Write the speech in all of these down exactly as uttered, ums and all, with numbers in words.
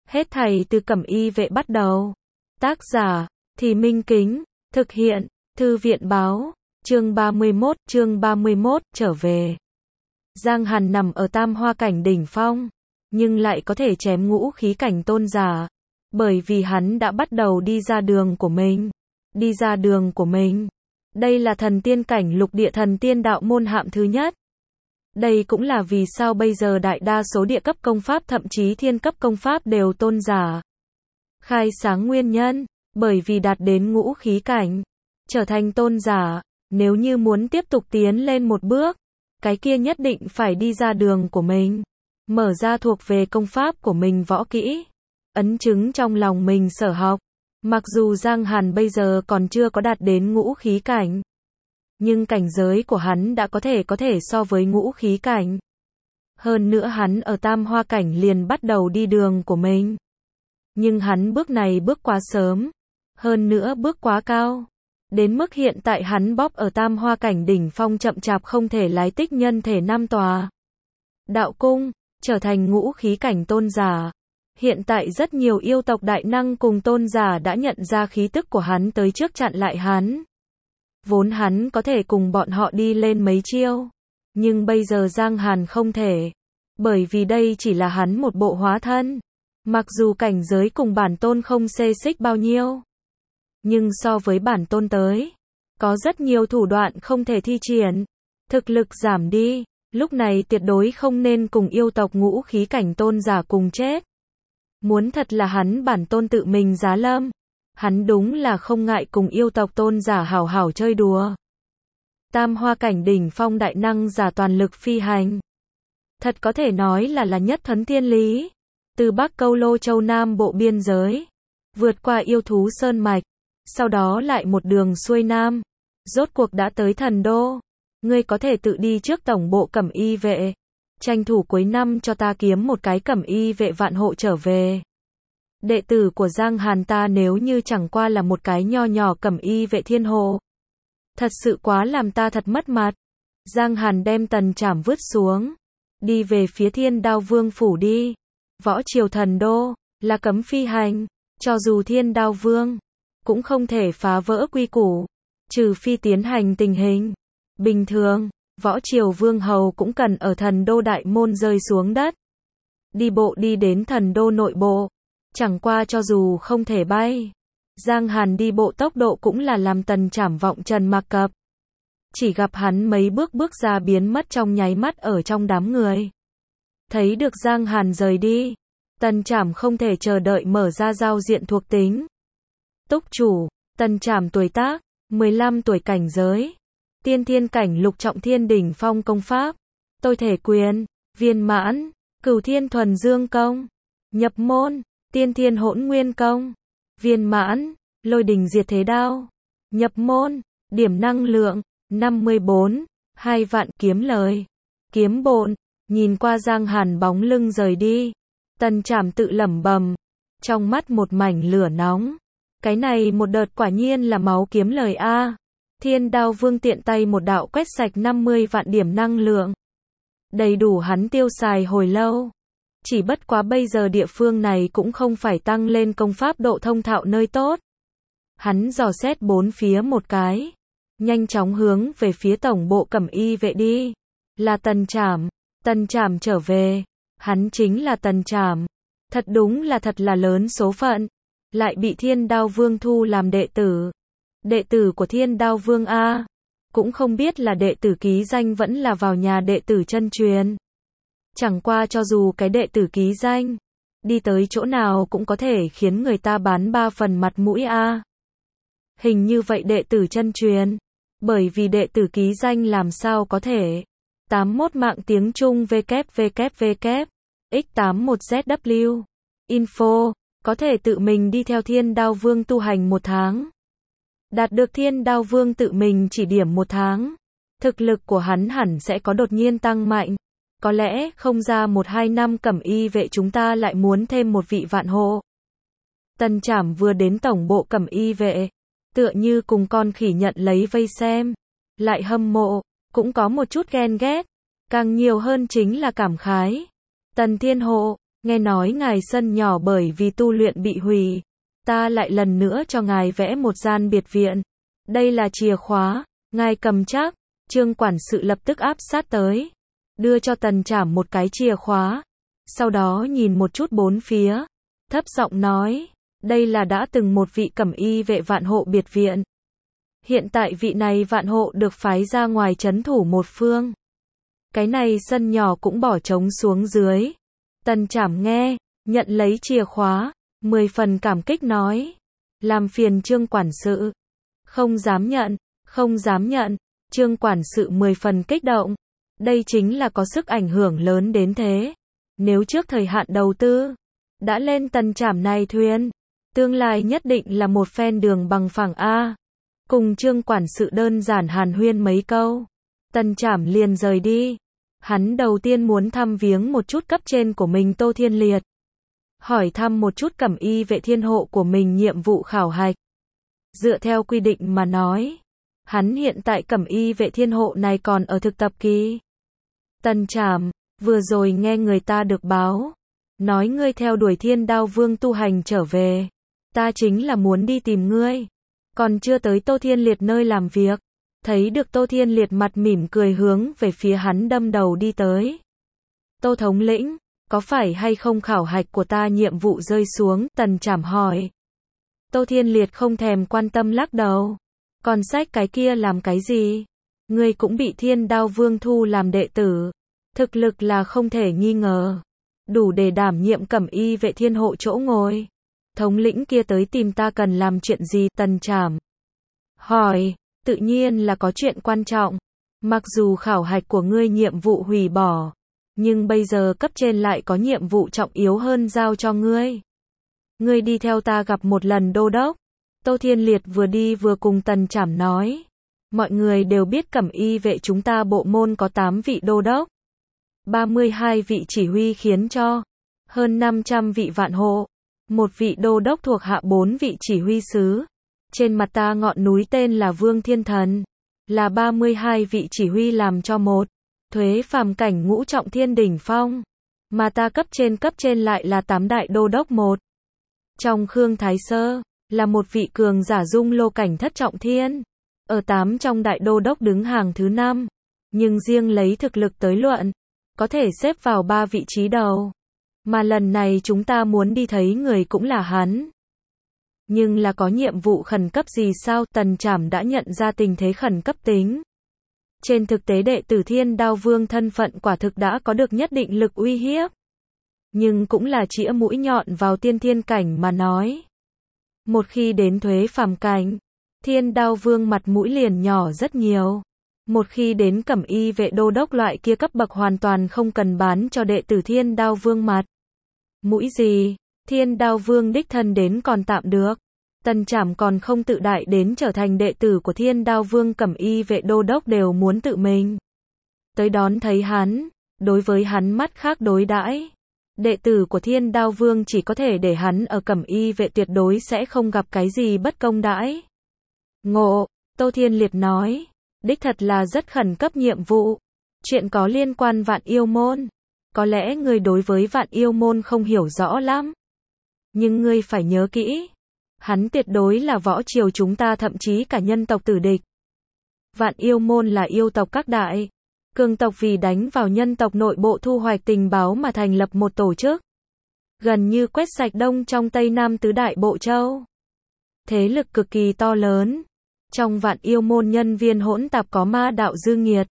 Hết thảy từ Cẩm Y Vệ bắt đầu. Tác giả, Thì Minh Kính, thực hiện, Thư viện báo, chương ba mươi mốt, chương ba mươi mốt, trở về. Giang Hàn nằm ở tam hoa cảnh đỉnh phong, nhưng lại có thể chém ngũ khí cảnh tôn giả, bởi vì hắn đã bắt đầu đi ra đường của mình. Đi ra đường của mình. Đây là thần tiên cảnh lục địa thần tiên đạo môn hạng thứ nhất. Đây cũng là vì sao bây giờ đại đa số địa cấp công pháp thậm chí thiên cấp công pháp đều tôn giả. Khai sáng nguyên nhân, bởi vì đạt đến ngũ khí cảnh, trở thành tôn giả, nếu như muốn tiếp tục tiến lên một bước, cái kia nhất định phải đi ra đường của mình, mở ra thuộc về công pháp của mình võ kỹ, ấn chứng trong lòng mình sở học. Mặc dù Giang Hàn bây giờ còn chưa có đạt đến ngũ khí cảnh, nhưng cảnh giới của hắn đã có thể có thể so với ngũ khí cảnh. Hơn nữa hắn ở tam hoa cảnh liền bắt đầu đi đường của mình. Nhưng hắn bước này bước quá sớm, hơn nữa bước quá cao. Đến mức hiện tại hắn bóp ở tam hoa cảnh đỉnh phong chậm chạp không thể lái tích nhân thể nam tòa. Đạo cung, trở thành ngũ khí cảnh tôn giả. Hiện tại rất nhiều yêu tộc đại năng cùng tôn giả đã nhận ra khí tức của hắn tới trước chặn lại hắn. Vốn hắn có thể cùng bọn họ đi lên mấy chiêu, nhưng bây giờ Giang Hàn không thể, bởi vì đây chỉ là hắn một bộ hóa thân. Mặc dù cảnh giới cùng bản tôn không xê xích bao nhiêu, nhưng so với bản tôn tới, có rất nhiều thủ đoạn không thể thi triển, thực lực giảm đi, lúc này tuyệt đối không nên cùng yêu tộc ngũ khí cảnh tôn giả cùng chết. Muốn thật là hắn bản tôn tự mình giá lâm, hắn đúng là không ngại cùng yêu tộc tôn giả hảo hảo chơi đùa. Tam hoa cảnh đỉnh phong đại năng giả toàn lực phi hành. Thật có thể nói là là nhất thuấn thiên lý. Từ Bắc Câu Lô Châu Nam bộ biên giới, vượt qua yêu thú sơn mạch, sau đó lại một đường xuôi nam, rốt cuộc đã tới thần đô. Ngươi có thể tự đi trước tổng bộ Cẩm Y Vệ, tranh thủ cuối năm cho ta kiếm một cái Cẩm Y Vệ vạn hộ trở về. Đệ tử của Giang Hàn ta nếu như chẳng qua là một cái nho nhỏ Cẩm Y Vệ thiên hộ, thật sự quá làm ta thật mất mặt. Giang Hàn đem tần trảm vứt xuống, đi về phía Thiên Đao Vương phủ đi. Võ triều thần đô, là cấm phi hành, cho dù Thiên Đao Vương, cũng không thể phá vỡ quy củ, trừ phi tiến hành tình hình bình thường, võ triều vương hầu cũng cần ở thần đô đại môn rơi xuống đất. Đi bộ đi đến thần đô nội bộ, chẳng qua cho dù không thể bay, Giang Hàn đi bộ tốc độ cũng là làm tần trảm vọng trần mặc cập. Chỉ gặp hắn mấy bước bước ra biến mất trong nháy mắt ở trong đám người. Thấy được Giang Hàn rời đi, tần trảm không thể chờ đợi mở ra giao diện thuộc tính. Túc chủ, tần trảm tuổi tác, mười lăm tuổi, cảnh giới, tiên thiên cảnh lục trọng thiên đỉnh phong công pháp, tôi thể quyền, viên mãn, cửu thiên thuần dương công, nhập môn, tiên thiên hỗn nguyên công, viên mãn, lôi đình diệt thế đao, nhập môn, điểm năng lượng, năm mươi bốn, hai vạn, kiếm lời, kiếm bộn. Nhìn qua Giang Hàn bóng lưng rời đi, tần trảm tự lẩm bẩm, trong mắt một mảnh lửa nóng. Cái này một đợt quả nhiên là máu kiếm lời a. Thiên Đao Vương tiện tay một đạo quét sạch năm mươi vạn điểm năng lượng, đầy đủ hắn tiêu xài hồi lâu. Chỉ bất quá bây giờ địa phương này cũng không phải tăng lên công pháp độ thông thạo nơi tốt. Hắn dò xét bốn phía một cái, nhanh chóng hướng về phía tổng bộ Cẩm Y Vệ đi. Là tần trảm. Tần trảm trở về, hắn chính là tần trảm. Thật đúng là thật là lớn số phận, lại bị Thiên Đao Vương thu làm đệ tử. Đệ tử của Thiên Đao Vương a, cũng không biết là đệ tử ký danh vẫn là vào nhà đệ tử chân truyền. Chẳng qua cho dù cái đệ tử ký danh, đi tới chỗ nào cũng có thể khiến người ta bán ba phần mặt mũi a. Hình như vậy đệ tử chân truyền, bởi vì đệ tử ký danh làm sao có thể. tám mốt mạng tiếng Trung www x tám một z w info, có thể tự mình đi theo Thiên Đao Vương tu hành một tháng. Đạt được Thiên Đao Vương tự mình chỉ điểm một tháng, thực lực của hắn hẳn sẽ có đột nhiên tăng mạnh. Có lẽ không ra một hai năm Cẩm Y Vệ chúng ta lại muốn thêm một vị vạn hộ. Tần trảm vừa đến tổng bộ Cẩm Y Vệ, tựa như cùng con khỉ nhận lấy vây xem, lại hâm mộ, cũng có một chút ghen ghét, càng nhiều hơn chính là cảm khái. Tần thiên hộ, Nghe nói ngài sân nhỏ bởi vì tu luyện bị hủy. Ta lại lần nữa cho ngài vẽ một gian biệt viện. Đây là chìa khóa, ngài cầm chắc. Trương quản sự lập tức áp sát tới. Đưa cho Tần Trảm một cái chìa khóa. Sau đó nhìn một chút bốn phía. Thấp giọng nói. Đây là đã từng một vị cẩm y vệ vạn hộ biệt viện. Hiện tại vị này vạn hộ được phái ra ngoài trấn thủ một phương. Cái này sân nhỏ cũng bỏ trống xuống dưới. Tần Trảm nghe, nhận lấy chìa khóa, mười phần cảm kích nói. Làm phiền Trương quản sự. Không dám nhận, không dám nhận. Trương quản sự mười phần kích động. Đây chính là có sức ảnh hưởng lớn đến thế. Nếu trước thời hạn đầu tư, đã lên Tần Trảm này thuyền, tương lai nhất định là một phen đường bằng phẳng A. Cùng Trương quản sự đơn giản hàn huyên mấy câu. Tần Trảm liền rời đi. Hắn đầu tiên muốn thăm viếng một chút cấp trên của mình Tô Thiên Liệt. Hỏi thăm một chút cẩm y vệ thiên hộ của mình nhiệm vụ khảo hạch. Dựa theo quy định mà nói, hắn hiện tại cẩm y vệ thiên hộ này còn ở thực tập kỳ. Tần Trảm, vừa rồi nghe người ta được báo. Nói ngươi theo đuổi Thiên Đao Vương tu hành trở về. Ta chính là muốn đi tìm ngươi. Còn chưa tới Tô Thiên Liệt nơi làm việc. Thấy được Tô Thiên Liệt mặt mỉm cười hướng về phía hắn đâm đầu đi tới. Tô thống lĩnh, có phải hay không khảo hạch của ta nhiệm vụ rơi xuống? Tần Trảm hỏi. Tô Thiên Liệt không thèm quan tâm lắc đầu. Còn sách cái kia làm cái gì? Ngươi cũng bị Thiên Đao Vương thu làm đệ tử. Thực lực là không thể nghi ngờ. Đủ để đảm nhiệm cẩm y vệ thiên hộ chỗ ngồi. Thống lĩnh kia tới tìm ta cần làm chuyện gì? Tần Trảm hỏi. Tự nhiên là có chuyện quan trọng. Mặc dù khảo hạch của ngươi nhiệm vụ hủy bỏ, nhưng bây giờ cấp trên lại có nhiệm vụ trọng yếu hơn giao cho ngươi. Ngươi đi theo ta gặp một lần đô đốc. Tô Thiên Liệt vừa đi vừa cùng Tần Trảm nói. Mọi người đều biết cẩm y vệ chúng ta bộ môn có tám vị đô đốc. ba mươi hai vị chỉ huy khiến cho. Hơn năm trăm vị vạn hộ. Một vị đô đốc thuộc hạ bốn vị chỉ huy sứ. Trên mặt ta ngọn núi tên là Vương Thiên Thần. Là ba mươi hai vị chỉ huy làm cho một. Thuế phàm cảnh ngũ trọng thiên đỉnh phong. Mà ta cấp trên cấp trên lại là tám đại đô đốc một. Trong Khương Thái Sơ, là một vị cường giả dung lô cảnh thất trọng thiên. Ở tám trong đại đô đốc đứng hàng thứ năm. Nhưng riêng lấy thực lực tới luận, có thể xếp vào ba vị trí đầu. Mà lần này chúng ta muốn đi thấy người cũng là hắn. Nhưng là có nhiệm vụ khẩn cấp gì sao? Tần Trảm đã nhận ra tình thế khẩn cấp tính. Trên thực tế đệ tử Thiên Đao Vương thân phận quả thực đã có được nhất định lực uy hiếp. Nhưng cũng là chĩa mũi nhọn vào tiên thiên cảnh mà nói. Một khi đến thuế phàm cảnh, Thiên Đao Vương mặt mũi liền nhỏ rất nhiều. Một khi đến cẩm y vệ đô đốc loại kia cấp bậc hoàn toàn không cần bán cho đệ tử Thiên Đao Vương mặt mũi gì. Thiên Đao Vương đích thân đến còn tạm được. Tần Trảm còn không tự đại đến trở thành đệ tử của Thiên Đao Vương, cẩm y vệ đô đốc đều muốn tự mình tới đón thấy hắn, đối với hắn mắt khác đối đãi. Đệ tử của Thiên Đao Vương chỉ có thể để hắn ở cẩm y vệ, tuyệt đối sẽ không gặp cái gì bất công đãi. Ngộ, Tô Thiên Liệt nói, đích thật là rất khẩn cấp nhiệm vụ. Chuyện có liên quan Vạn Yêu Môn. Có lẽ người đối với Vạn Yêu Môn không hiểu rõ lắm. Nhưng ngươi phải nhớ kỹ. Hắn tuyệt đối là võ triều chúng ta, thậm chí cả nhân tộc tử địch. Vạn Yêu Môn là yêu tộc các đại cường tộc vì đánh vào nhân tộc nội bộ thu hoạch tình báo mà thành lập một tổ chức. Gần như quét sạch đông trong Tây Nam tứ đại bộ châu. Thế lực cực kỳ to lớn. Trong Vạn Yêu Môn nhân viên hỗn tạp có ma đạo dư nghiệt.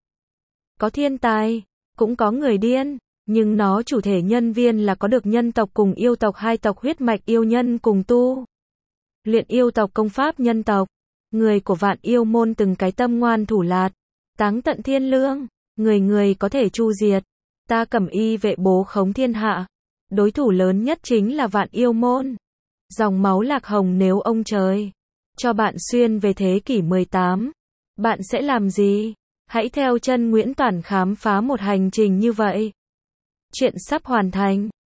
Có thiên tài, cũng có người điên. Nhưng nó chủ thể nhân viên là có được nhân tộc cùng yêu tộc hai tộc huyết mạch yêu nhân cùng tu. Luyện yêu tộc công pháp nhân tộc. Người của Vạn Yêu Môn từng cái tâm ngoan thủ lạt. Táng tận thiên lương. Người người có thể chu diệt. Ta cẩm y vệ bố khống thiên hạ. Đối thủ lớn nhất chính là Vạn Yêu Môn. Dòng máu lạc hồng, nếu ông trời cho bạn xuyên về thế kỷ mười tám. Bạn sẽ làm gì? Hãy theo chân Nguyễn Toản khám phá một hành trình như vậy. Chuyện sắp hoàn thành.